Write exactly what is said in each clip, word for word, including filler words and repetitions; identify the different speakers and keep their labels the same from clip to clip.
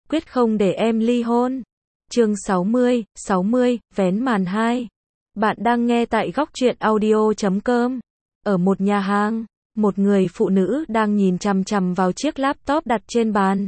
Speaker 1: quyết không để em ly hôn. Chương sáu mươi, sáu mươi, vén màn hai. Bạn đang nghe tại góc truyện audio chấm com. Ở một nhà hàng, một người phụ nữ đang nhìn chằm chằm vào chiếc laptop đặt trên bàn.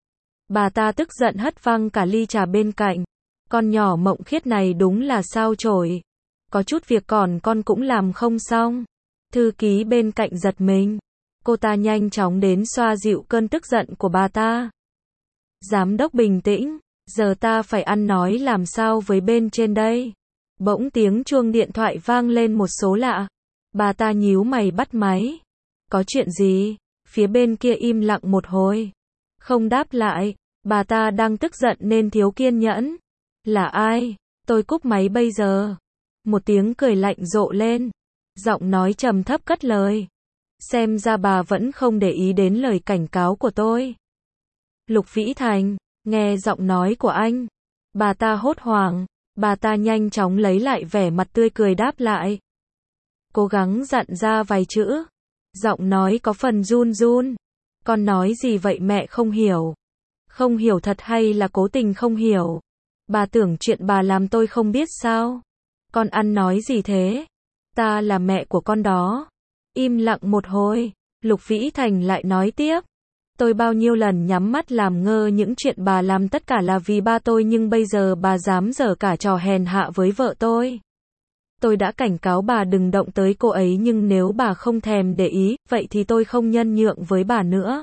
Speaker 1: Bà ta tức giận hất văng cả ly trà bên cạnh. Con nhỏ Mộng Khiết này đúng là sao chổi. Có chút việc còn con cũng làm không xong. Thư ký bên cạnh giật mình. Cô ta nhanh chóng đến xoa dịu cơn tức giận của bà ta. Giám đốc bình tĩnh, giờ ta phải ăn nói làm sao với bên trên đây. Bỗng tiếng chuông điện thoại vang lên một số lạ. Bà ta nhíu mày bắt máy. Có chuyện gì? Phía bên kia im lặng một hồi. Không đáp lại, bà ta đang tức giận nên thiếu kiên nhẫn. Là ai? Tôi cúp máy bây giờ. Một tiếng cười lạnh rộ lên. Giọng nói trầm thấp cất lời. Xem ra bà vẫn không để ý đến lời cảnh cáo của tôi. Lục Vĩ Thành, nghe giọng nói của anh. Bà ta hốt hoảng, bà ta nhanh chóng lấy lại vẻ mặt tươi cười đáp lại. Cố gắng dặn ra vài chữ. Giọng nói có phần run run. Con nói gì vậy mẹ không hiểu? Không hiểu thật hay là cố tình không hiểu? Bà tưởng chuyện bà làm tôi không biết sao? Con ăn nói gì thế? Ta là mẹ của con đó. Im lặng một hồi, Lục Vĩ Thành lại nói tiếp. Tôi bao nhiêu lần nhắm mắt làm ngơ những chuyện bà làm tất cả là vì ba tôi, nhưng bây giờ bà dám giở cả trò hèn hạ với vợ tôi. Tôi đã cảnh cáo bà đừng động tới cô ấy, nhưng nếu bà không thèm để ý, vậy thì tôi không nhân nhượng với bà nữa.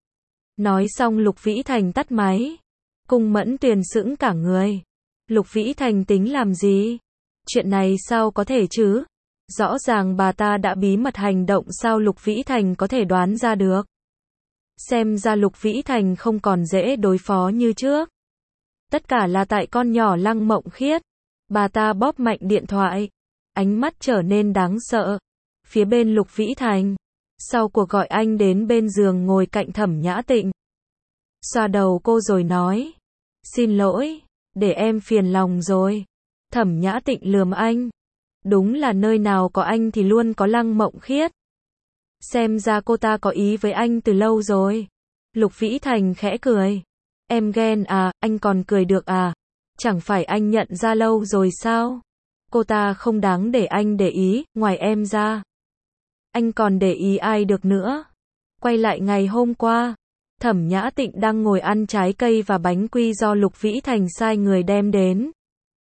Speaker 1: Nói xong Lục Vĩ Thành tắt máy. Cung Mẫn Tuyền sững cả người. Lục Vĩ Thành tính làm gì? Chuyện này sao có thể chứ? Rõ ràng bà ta đã bí mật hành động, sao Lục Vĩ Thành có thể đoán ra được? Xem ra Lục Vĩ Thành không còn dễ đối phó như trước. Tất cả là tại con nhỏ Lăng Mộng Khiết. Bà ta bóp mạnh điện thoại. Ánh mắt trở nên đáng sợ. Phía bên Lục Vĩ Thành. Sau cuộc gọi anh đến bên giường ngồi cạnh Thẩm Nhã Tịnh. Xoa đầu cô rồi nói. Xin lỗi, để em phiền lòng rồi. Thẩm Nhã Tịnh lườm anh. Đúng là nơi nào có anh thì luôn có Lăng Mộng Khiết. Xem ra cô ta có ý với anh từ lâu rồi. Lục Vĩ Thành khẽ cười. Em ghen à, anh còn cười được à? Chẳng phải anh nhận ra lâu rồi sao? Cô ta không đáng để anh để ý, ngoài em ra. Anh còn để ý ai được nữa? Quay lại ngày hôm qua, Thẩm Nhã Tịnh đang ngồi ăn trái cây và bánh quy do Lục Vĩ Thành sai người đem đến.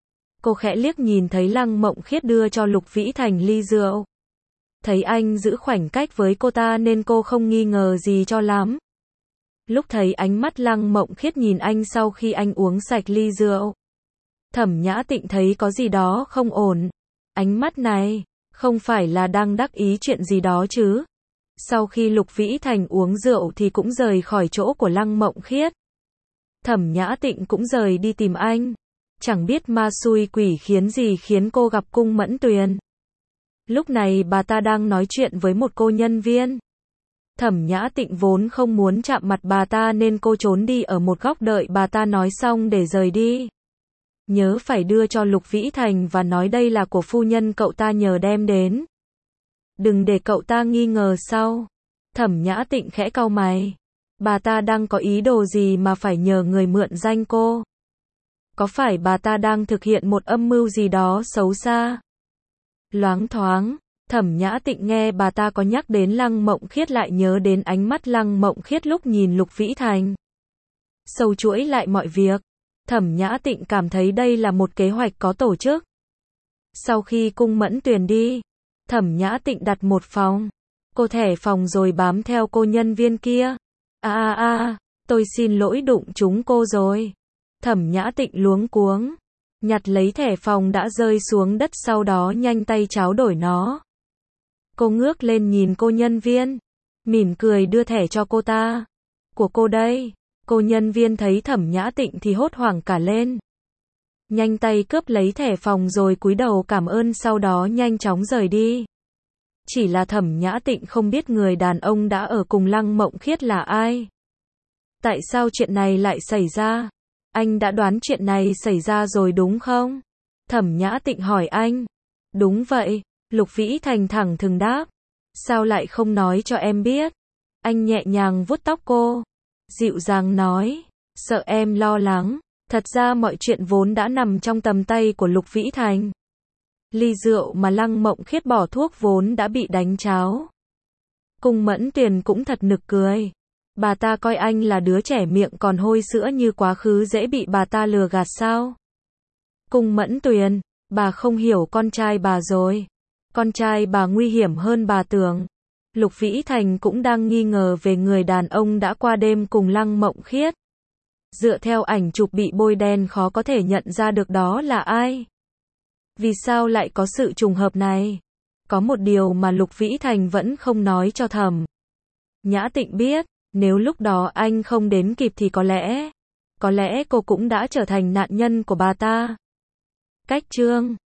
Speaker 1: Cô khẽ liếc nhìn thấy Lăng Mộng Khiết đưa cho Lục Vĩ Thành ly rượu. Thấy anh giữ khoảnh cách với cô ta nên cô không nghi ngờ gì cho lắm. Lúc thấy ánh mắt Lăng Mộng Khiết nhìn anh sau khi anh uống sạch ly rượu, Thẩm Nhã Tịnh thấy có gì đó không ổn. Ánh mắt này, không phải là đang đắc ý chuyện gì đó chứ? Sau khi Lục Vĩ Thành uống rượu thì cũng rời khỏi chỗ của Lăng Mộng Khiết. Thẩm Nhã Tịnh cũng rời đi tìm anh. Chẳng biết ma xui quỷ khiến gì khiến cô gặp Cung Mẫn Tuyền. Lúc này bà ta đang nói chuyện với một cô nhân viên. Thẩm Nhã Tịnh vốn không muốn chạm mặt bà ta nên cô trốn đi ở một góc đợi bà ta nói xong để rời đi. Nhớ phải đưa cho Lục Vĩ Thành và nói đây là của phu nhân cậu ta nhờ đem đến. Đừng để cậu ta nghi ngờ sau. Thẩm Nhã Tịnh khẽ cau mày. Bà ta đang có ý đồ gì mà phải nhờ người mượn danh cô? Có phải bà ta đang thực hiện một âm mưu gì đó xấu xa? Loáng thoáng, Thẩm Nhã Tịnh nghe bà ta có nhắc đến Lăng Mộng Khiết lại nhớ đến ánh mắt Lăng Mộng Khiết lúc nhìn Lục Vĩ Thành. Sâu chuỗi lại mọi việc, Thẩm Nhã Tịnh cảm thấy đây là một kế hoạch có tổ chức. Sau khi Cung Mẫn Tuyền đi, Thẩm Nhã Tịnh đặt một phòng. Cô thẻ phòng rồi bám theo cô nhân viên kia. À à à, tôi xin lỗi đụng chúng cô rồi. Thẩm Nhã Tịnh luống cuống. Nhặt lấy thẻ phòng đã rơi xuống đất, sau đó nhanh tay tráo đổi nó. Cô ngước lên nhìn cô nhân viên. Mỉm cười đưa thẻ cho cô ta. Của cô đây. Cô nhân viên thấy Thẩm Nhã Tịnh thì hốt hoảng cả lên. Nhanh tay cướp lấy thẻ phòng rồi cúi đầu cảm ơn, sau đó nhanh chóng rời đi. Chỉ là Thẩm Nhã Tịnh không biết người đàn ông đã ở cùng Lăng Mộng Khiết là ai. Tại sao chuyện này lại xảy ra? Anh đã đoán chuyện này xảy ra rồi đúng không? Thẩm Nhã Tịnh hỏi anh. Đúng vậy, Lục Vĩ Thành thẳng thừng đáp. Sao lại không nói cho em biết? Anh nhẹ nhàng vuốt tóc cô. Dịu dàng nói. Sợ em lo lắng. Thật ra mọi chuyện vốn đã nằm trong tầm tay của Lục Vĩ Thành. Ly rượu mà Lăng Mộng Khiết bỏ thuốc vốn đã bị đánh cháo. Cung Mẫn Tuyền cũng thật nực cười. Bà ta coi anh là đứa trẻ miệng còn hôi sữa như quá khứ dễ bị bà ta lừa gạt sao? Cung Mẫn Tuyền, bà không hiểu con trai bà rồi. Con trai bà nguy hiểm hơn bà tưởng. Lục Vĩ Thành cũng đang nghi ngờ về người đàn ông đã qua đêm cùng Lăng Mộng Khiết. Dựa theo ảnh chụp bị bôi đen khó có thể nhận ra được đó là ai. Vì sao lại có sự trùng hợp này? Có một điều mà Lục Vĩ Thành vẫn không nói cho Thẩm Nhã Tịnh biết, nếu lúc đó anh không đến kịp thì có lẽ, có lẽ cô cũng đã trở thành nạn nhân của bà ta. Cách chương